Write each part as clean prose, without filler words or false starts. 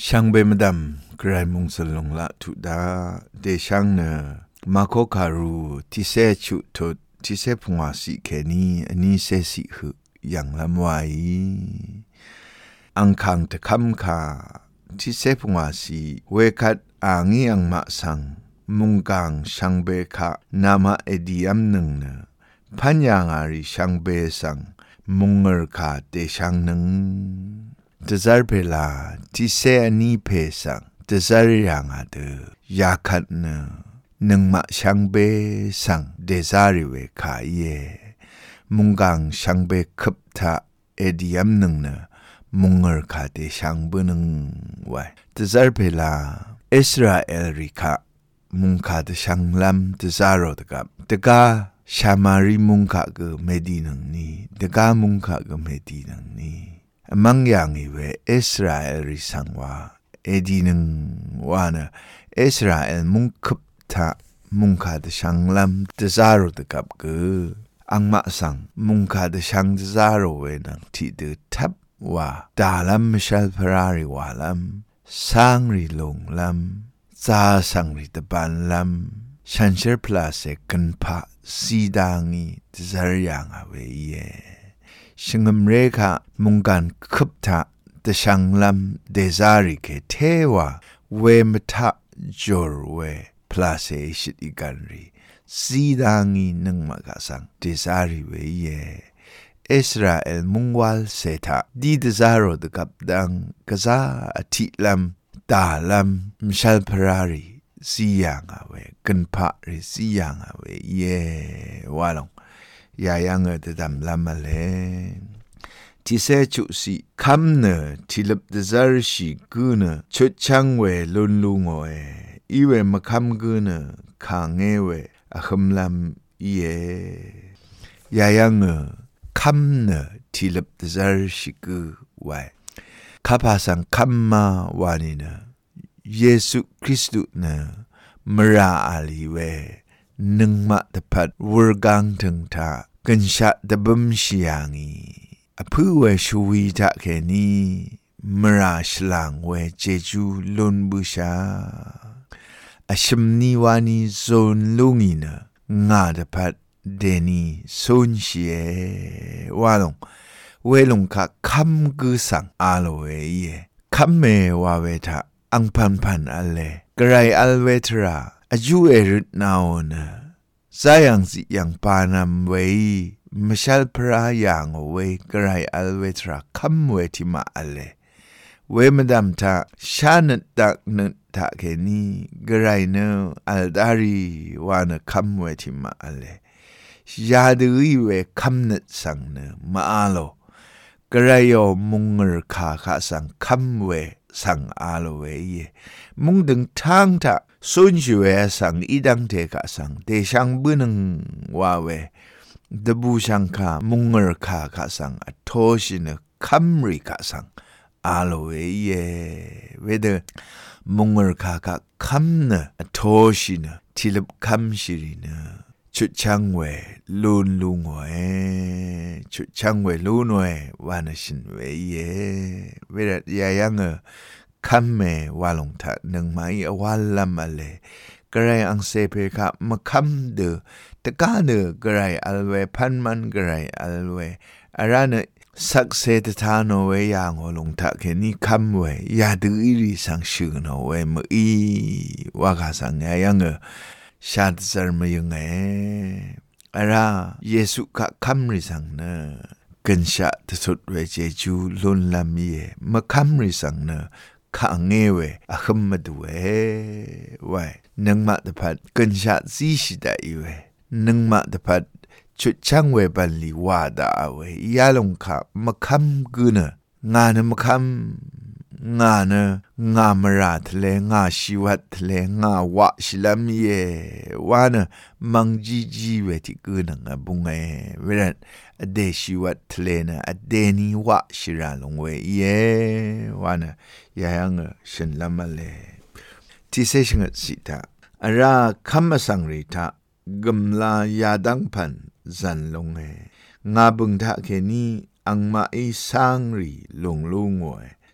ช่างเบมดำกรายมุงสลงละทุดาเดช่างเนมาโคคารูที่เซชุทดที่เซพงวาสิแค่นี้อันนี้เซสิหึอย่างลำไว้อังคังตะคำคาที่เซพงวาสิเวคัดอ่างอังมาสังมุงกังช่างเบคะนามาเอดียมหนึ่งเนพันยังอาริช่างเบสังมุงเงอคาเดช่างหนึ่งตะซาร์เพลาที่เซอันนี้เพสังตะซาร์ยังอาเดยาคัดเนนึ่งมาช่างเบสังเดซาริเวคาเยมุงกังช่างเบขับทะเอดียมหนึ่งเนมุงเงอคาเดช่างเบหนึ่งไว้ตะซาร์เพลาอิสราเอลริคามุงคาเดช่างลำตะซาโรตกับตะกาชามาริมุงคาเกเมดีนังนี้ตะกามุงคาเกเมดีนังนี้มังยังอีเวอิสราเอลริสังวาเอดีนังวานะอิสราเอลมุงขับทะมุงคาเดช่างลำตะซาโรตกับเกอังมาสังมุงคาเดช่างตะซาโรเวนังที่เดทับว่าดาลัมมิเชลพราริวาลัมสังริลงลำซาสังริตบันลำฉันเชื่อพลาเสกันพะสีดังอีตะซาริยังเอาไว้เยชิงมเรคามุงกันขับทะตะช่างลำเดซาริเกเทวาเวมทะจอร์เวพลาเซชิตอีกันรีสีดังอีนึงมากสังเดซาริเวเยอิสราเอลมุงวัลเซทะดีเดซาโรดกับดังกะซาอธิลัมตาลัมมิชัลพรารีสียังเอาไว้กันพะรีสียังเอาไว้เยวาลงยายังเดดำลัมมาเลที่เซจุสิคำเนที่ลับเดซาริชิกูเนชุดช่างเวลุนลุงโออีเวมาคำกูเนคางเอเวอะคำลัมเยายังคำเนที่ลับเดซาริชิกูไว้ข้าพาสังคำมาวานินะเยซูคริสต์เนมราอาลีเวนึ่งมาตพัดวรกังถึงทากันชะดบมชียงอีอผู้เวชูวีทะแค่นี้มราชลังเวเจจูลุนบูชาอชมนิวานีโซนลุงอีนะงาตพัดเดนีโซนเชียวาลงเวลงคะคำกุสังอาโลเวเยคำเมวาเวทะอังพันอัลเลกรายอัลเวทราอายุเอริดนาวนะซายังสิยังปานำเวมชัลพระยังเวกรายอัลเวทราคำเวทิมาอัลเลเวมดำทะชาณตักนทะเคนีกรายเนอัลดารีวานคำเวทิมาอัลเลยาดูอีเวคำนสังเนมาอาโลกระยอมุงเรคาคาสังคำเวสังอาโลเวเยมุงดึงทางทะสุนจเวสังอีดังเทกะสังเตชังบุนึงวาเวดบูชังคามุงเรคาคาสังอโทชินคำริกะสังอาโลเวเยเวเดมุงเรคาคาคำเนอโทชินทิลบคำชิรินชุดช่างเวลุนลุงเวชุดช่างเวลุนเววานชินเวเยเวรยายังคำเมวาลงทัดหนึ่งไม้อวาลลัมมาเลกระไรอังเซเพคะมาคำเดตะกาเดกระไรอัลเวพันมันกระไรอัลเวอาราเนสักเซตทานโเวยางลงทัดแค่นี้คำเวยาดูอิริสังชื่อโนเวมอีว่ากาสังยายังชาติจารมายังไงอาราเยซูกะคำริสังเนกันชาติสุดเวเจจูลุนลำเยมาคำริสังเนข้างเงเวอะขมมาดูเไว้นังมาตพัดกันชาติซีชิดาอีเวนังมาตพัดชุดช่างเวบันลีวาดาเวยาลงขามาคำกุนงานมาคำงานงามราทเลงาชีวัตเลงาวะชิลามเยวานมังจีเวติกุนงบุงเวรันอเดชีวัตเลนะอเดนีวะชิราลงเวเยวานยายังฉันลำมาเลที่เซชงสิตาอาราคำมาสังริตากำลายาดังพันจันลงงาบุงทะเคนีอังมาไอสังรีลงลุงเว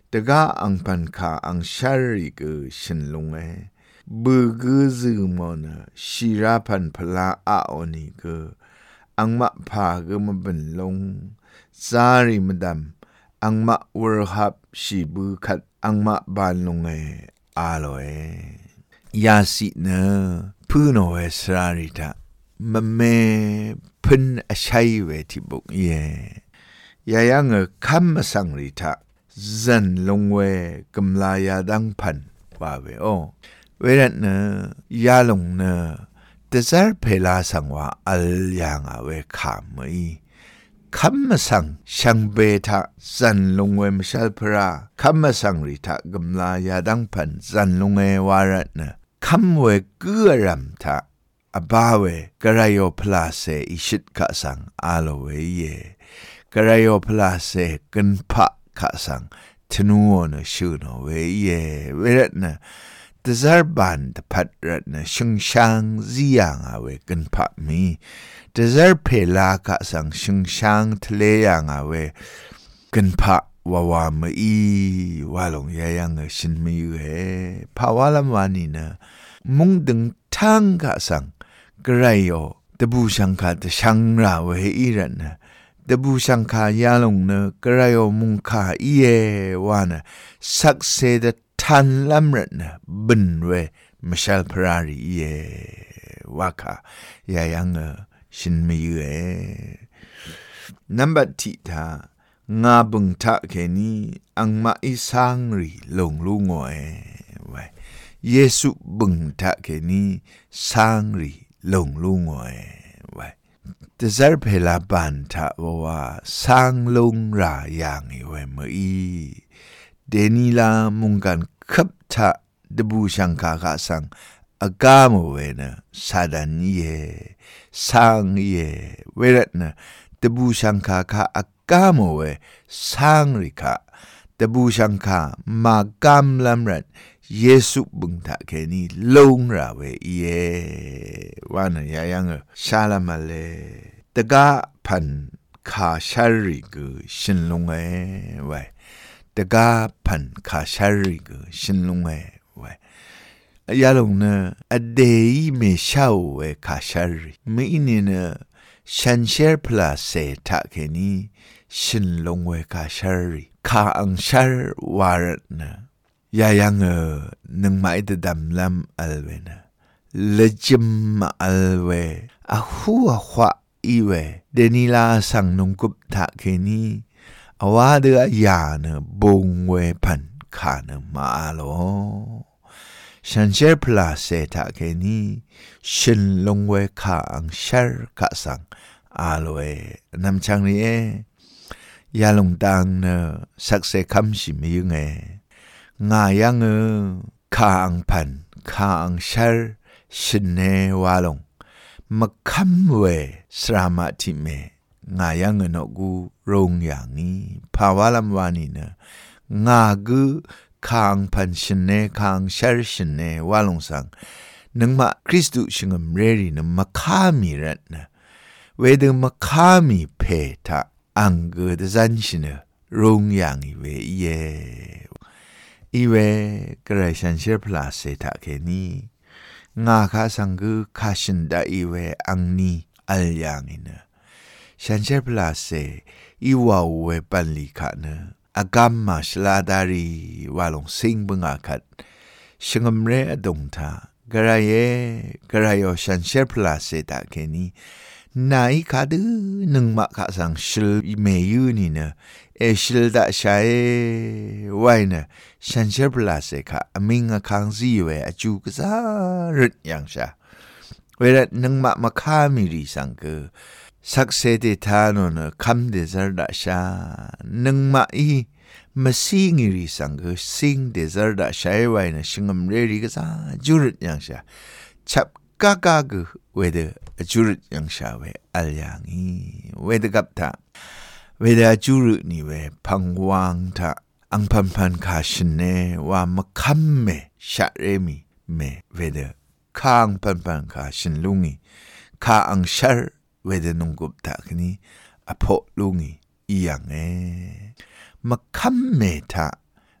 ตกาอังพันคาอังชาริกชินลงบืกซึมอนชิราพันพลาอาโอนิกอังมะพากมเป็นลงซาริมดำอังมะวรหับชีบืขัดอังมะบานลงอาโลยาสิเนพูโนสราริตามะเมพันอชัยเวทิบุกยายังคัมมะสังริตาจันลงเวกำลายาดังพันว่าเวโอเวรัตเนยาลงเนตะซาร์เพลาสังว่าอัลยังเวขามอีคัมมะสังชังเบทะจันลงเวมชัลพราคัมมะสังริตากำลายาดังพันจันลงเววารัตเนคัมเวเกือรัมทะอบาเวกระโยพลาเซอิชิตกะสังอาโลเวเยกระโยพลาเซกันพะกะสังทนูนชูโนเวเยเวรัตนะตะซาร์บันตะพัดรัตนะชงช่างซียังเวกันพะมีตะซาร์เพลากะสังชงช่างทะเลยังเวกันพะวาวามอีวาลงยายังชินมีอยู่ภาวะลำวานีนะมุงดึงทังกะสังกระไรตะบูชังคาตะชังราเวอีรันนะตะบูชังคายาลงเนกระไรมุงคาอีเอวานะสักเซดทันลำรันนะบินเวมชัลพรารีเอวาคายายังชินมีอยู่นับบัดทิตางาบึงทะเคนีอังมาอิสังรีลงลุงไว้เยซูบึงทะเคนีสังรีลงลุงไว้แต่ซาร์เพลาบันทะว่าสังลงราอย่างไว้เมื่อเดนีลามุงกันขับทะดบูชังคากะสังอากาโมเวนะซาดันเยสังเยเวรัตนะดบูชังคาอากาโมเวสังริกะดบูชังคามากามลัมรันเยซูบึงทะเคนีลงราเวเยวานะยายังชาลามาเลตะกะพันคาชาริกชินลงไว้ตะกะพันคาชาริกชินลงไว้ยาลงนะอเดยเมชาวเวคาชาริไม่อินเนชันเชอร์พลาเซทะเคนีชินลงเวคาชาริคาอังชาร์วารัตนะยายังนึงไม่ได้ดำลำอัลเวนะเลจิมอัลเวอะหัวขวาอีเวเดนิลาสังนงกุบทะเคนีอวาเดือยานะบงเวพันขานะมาโลฉันเชื่อพลาเซทะเคนีชินลงเวขาอังชาร์กะสังอาโลนำจังนี้ยาลงตังนะสักเซคัมชิมิยุงงายังข้างพันข้างชาร์ชินเนวาลงมาคัมเวสรามาติเมงายังนกูรงอย่างนี้ภาวะลำวานีนะงากูข้างพันชินเนข้างชาร์ชินเนวาลงสังนึงมาคริสตุชิงมเรรีนะมาข้ามีรัตนะเวดึงมาข้ามีเพทะอังเกดจันชินรงอย่างอีเวเยอีเวกระชันเชื่อพลาเซทะเคนีงาคาสังกุคาชินดาอีเวอังนีอัลยังอินะชันเชื่อพลาเซอีวาวเวปันลิคานะอากามมาชลาดารีวาลงสิงบึงอาคัดชงมเรอดงทากระยชันเชื่อพลาเซทะเคนีนายขาดืนึงมาขาสังชิลเมยูนี่นะชิลดาชัยไว้นะฉันเชื่อพลาเสกะมิงคังซีเวอจูกซารึดยังชาเวลานึงมาข้ามีริสังเกสักเซเดทานนคำเดซาร์ดาชานึงมาอีมาซิงริสังเกซิงเดซาร์ดาชัยไว้นะชิงมเรริกซาจูรึดยังชาชับกากากเวเดจูรุยังชาเวอัลยังอีเวเดกับทาเวเดจูรุนี่เวพังวังทาอังพันคาชเนว่ามาคัมเมชาเรมีเมเวเดข้างพันคาชินลุงีข้าอังชาร์เวเดนงกุบทาคนี้อโพลุงีอีอย่างมาคัมเมทา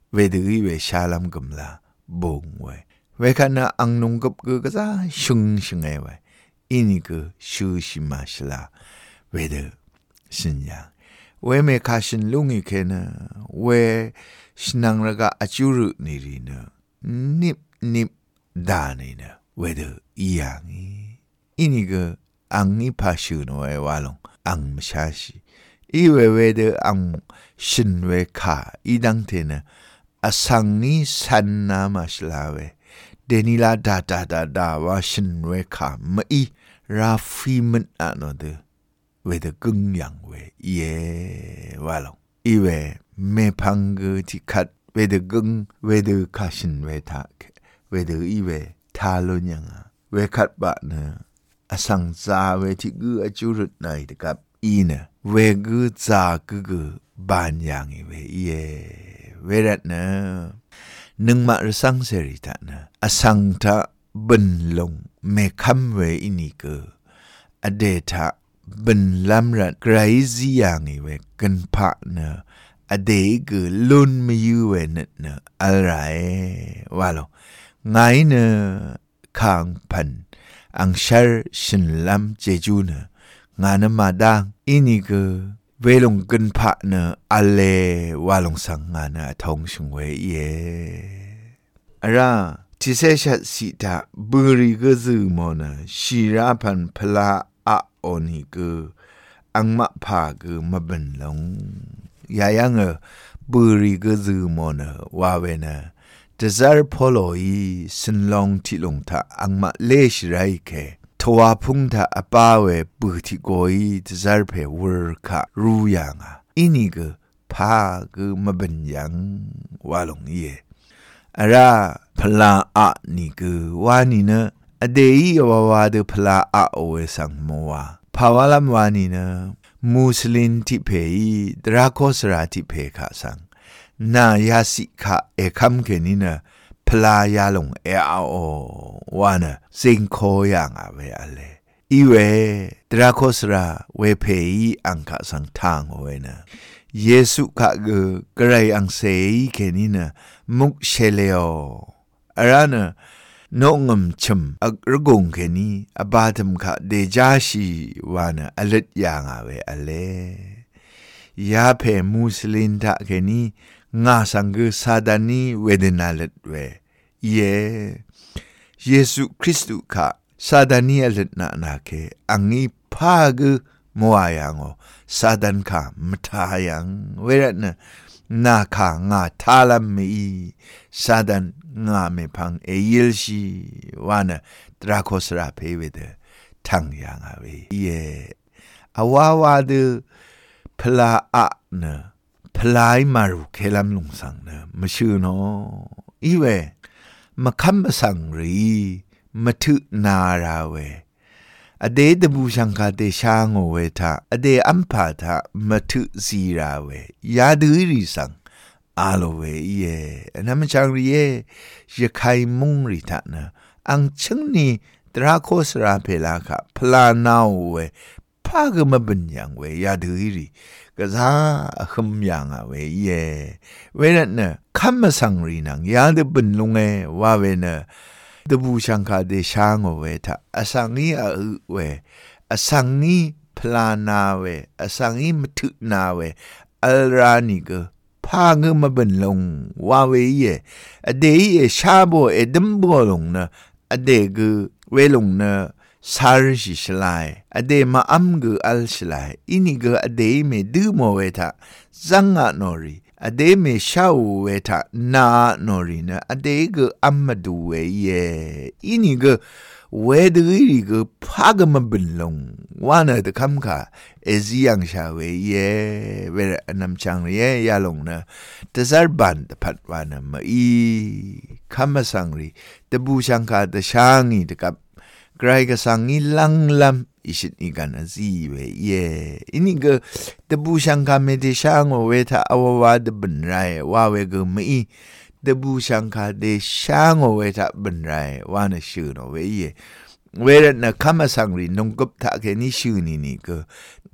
เวดือเวชาลัมกุมลาบงเวคันอังนงกับก็จะชุงไงเวอินี่ก็ชูชิมาชลาเวดือสินยังเวเมคาชินลุงอีกนะเวชนังระกะอจูรุนี่รีนะนิบดานี่นะเวดืออียังอินี่ก็อังนี่พาชูนเววาลงอังมชาชีอีเวดืออังชินเวคาอีดังเทนะอสังนี้สันนามาชลาเวเดนิลาดาว่าชินเวคาไม่ราฟีมันอ่านเดเวดกึ่งยังเวเย่ว่าลงอีเวเมพังกที่ขัดเวดกึ่งเวดคาชินเวทักเวดอีเวทาลุนยังเวขัดบะเนอสังซาเวที่กืออจุรุดไหนตะกับอีเนเวกือซากือบานยังเวเย่เวรัตเนนึงมารสังเสริตะนะอสังทะบันลงเมคัมเวอินิเกอเดทะบันลัมรัดไกรซียังเวกันพะนะอเดกลุนมยูเวเนนะอะไรว่าลงไงเนคางพันอังชาร์ชินลัมเจจูเนงานมาดังอินิเกเวลงกันพะเนอเลว่าลงสังงานทงชงเวเยราที่เสชัดสิตาบุริกซึมอนะชีราพันพลาอะโอนิกอังมะพากมาบันลงยายังบุริกซึมอนะว่าเวนะเดซาร์พอลอยสินลงที่ลงทาอังมะเลชไรเคทว่าพุงทาอปาเวบุติโกยเดซาร์เพวอร์คารู้ยังอินิกพากมาบันยังว่าลงเยอาราพลาอะนี่คือวานี่นะอเดียว่าเดพลาอะโอเวสังมัวภาวะลำวานี่นะมุสลิมที่เพยดราโคสราที่เพยขาสังนายาสิกะเอคัมเกนี่นะพลายาลงเออาโอวานะสิงโคยังอะเวอะเลอีเวดราโคสราเวเพยอังคาสังทางเวนะเยซูกะกระไรอังเซยเกนี่นะมุกเชเลโออารานะน้องมชมอักรกงเกนี่อบาดมกะเดจาชีวานะอลัดยังอะเวอะเลยาเพมุสลิมทะเกนี่งาสังกซาดานีเวเดนาเลตเวเยซูคริสต์กะซาดานีอลัดนาเคอังอีพากมัวยังอซาดันคามทายังเวรัตนะนาคางาทาลามีซาดันงาเมพังเอยิลชีวานะตราโคสราเพเวเดทังยังอาเวอาวาเดพลาอะนะพลายมารุเคลัมลุงสังนะมชื่อเนาะอีเวมาคัมบสังรีมาทึนาราเวอเดดบูชังคาเดชางโอเวทาอเดอัมพาทามาทึซีราเวยาดือริสังอาโลเวเยนะมจังรีเยยะไคมุงริทานะอังชงนีตราโคสราเพลาคาพลานาเวพากมาบัญญังเวยาดือริกะซาขมยังอะเวเยเวนันนะคัมมสังรีนังยาดบันลงเอว่าเวนะดบูชังคาเดชางเวทาอสังงีอะเวอสังงีพลานาเวอสังงีมทุนาเวอัลรานิกพางมาบันลงว่าเวเยอเดยชาโบเอดัมโบลงนะอเดกเวลงนะซาร์ชิชลายอเดมาอัมกอัลชลายอินิกอเดเมดูโมเวทาซังอะนอรีอเดเมชาวเวทานานอรีนะอเดกอัมมาดูเวเยอินิกเวดรีกพากมาบันลงวานะตะคัมคาเอซิยังชาเวเยเวรนำจังเยยาลงนะตะซาร์บันตะพัดวานะมาอีคัมมาสังรีตะบูชังคาตะชางีตะกับไกรกสังงีลังลัมอิชิตอีกันอซีเวเยอินิกตะบูชังคาเมเดชางเวทาอววาดบันไรว่าเวกมีตะบูชังคาเดชางเวทาบันไรว่านะชื่อเนเวเยเวรนะคัมสังรีนงกบทะเกนี่ชื่อนี่ก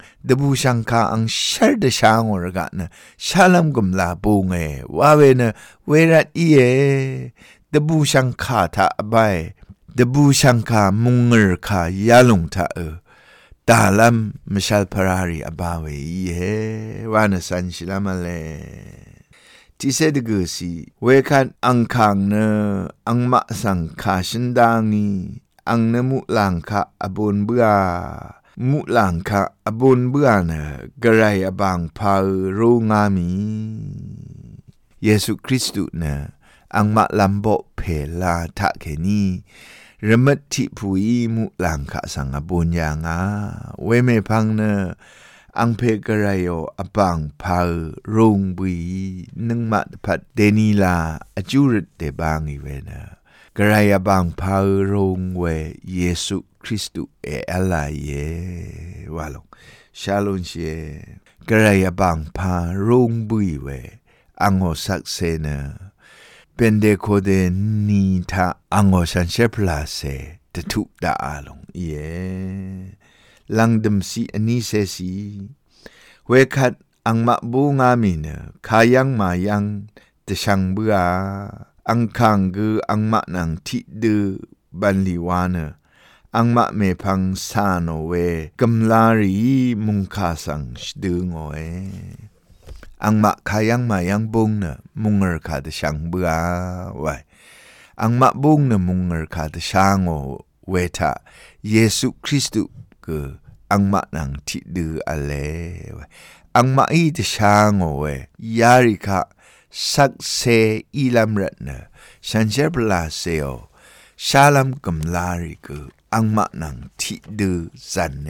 ดบูชังคาอังเชิดชางอรกะนะชาลัมกุมลาปูงว่าเวนะเวรัตอีดบูชังคาทาอบายดบูชังคามุงเงอคายาลงทาตาลัมมชัลพรารีอบาเววานะสันชิลามาเลที่เสดกุสีเวคันอังคังเนอังมะสังคาชินดางีอังเนมุลังคาอบนเบือมุลังคาอบนเบือเนกระไรอบางพาโรงามีเยซูคริสต์เนอังมะลัมโบเพลาทะเคนีระมัดทิพุยมุลังคาสังอบนยางาเวเมพังเนอังเพกระไรโออบางพาโรงบุยนึงมาพัดเดนีลาอจูรดเดบางอีเวนะกระไรอบางพาโรงเวเยซูคริสต์อะไรว่าลงชาลงเชกระไรอบางพาโรงบุยเวอังโอสักเซเนเป็นเดโคเดนีทาอังโอชันเชพลาเซตทุดาลงลังดมสีอันนี้เสสีเวคัดอังมะบูงามีเนขายังมายังตะชังเบืออังคังกืออังมะนังทิดือบันลีวาเนอังมะเมพังซาโนเวกัมลารีมุงคาสังชดืงโออังมะขายังมายังบุงเนมุงเอร์คาตะชังเบือไว้อังมะบุงเนมุงเอร์คาตะชังโอเวทะเยซูคริสต์ก็อังมะนังทิดืออะไรอังมะอีตชางโอวยาริคะสักเซอีลัมรัตนะฉันเชื่อปลาเซโอชาลัมกัมลาริก็อังมะนังทิดือจันเน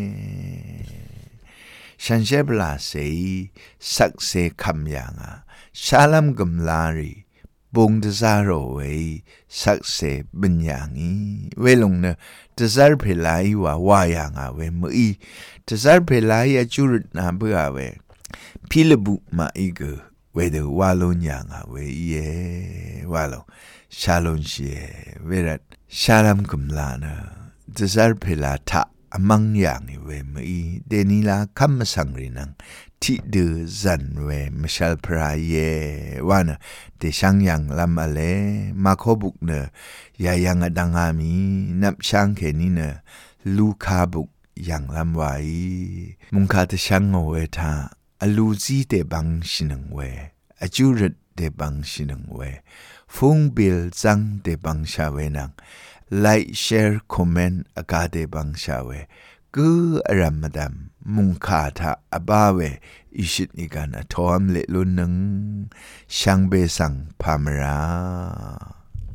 ฉันเชื่อปลาเซสักเซคำยังชาลัมกัมลารีบงตะซาโรเวสักเซบัญญังเวลงเนตะซาเพลายว่ายังเวมือตะซาเพลายจุดนาเบือเวพิลบุมาอีกเวเดวาลงยังเววาลงชาลงเชเวรัตชาลัมกุมลานะตะซาเพลาทะมังยังเวมือเดนิลาคัมสังรินังที่ดือจันเวมชัลพรายว่านะเดช่างยังลำอะไรมาขบุกเนยายังดังอามีนับช่างแค่นี้เนลูคาบุกยังลำไว้มุงคาตช่างเวทาอลูซีเดบังชินังเวอจูรดเดบังชินังเวฟงบิลจังเดบังชาเวนังไลค์แชร์คอมเมนต์อากาเดบังชาเวกูอารามดัมมุงคาทาอบาเวอิชิตนิกันทอมเลลุนนึงช่างเบสังพามรา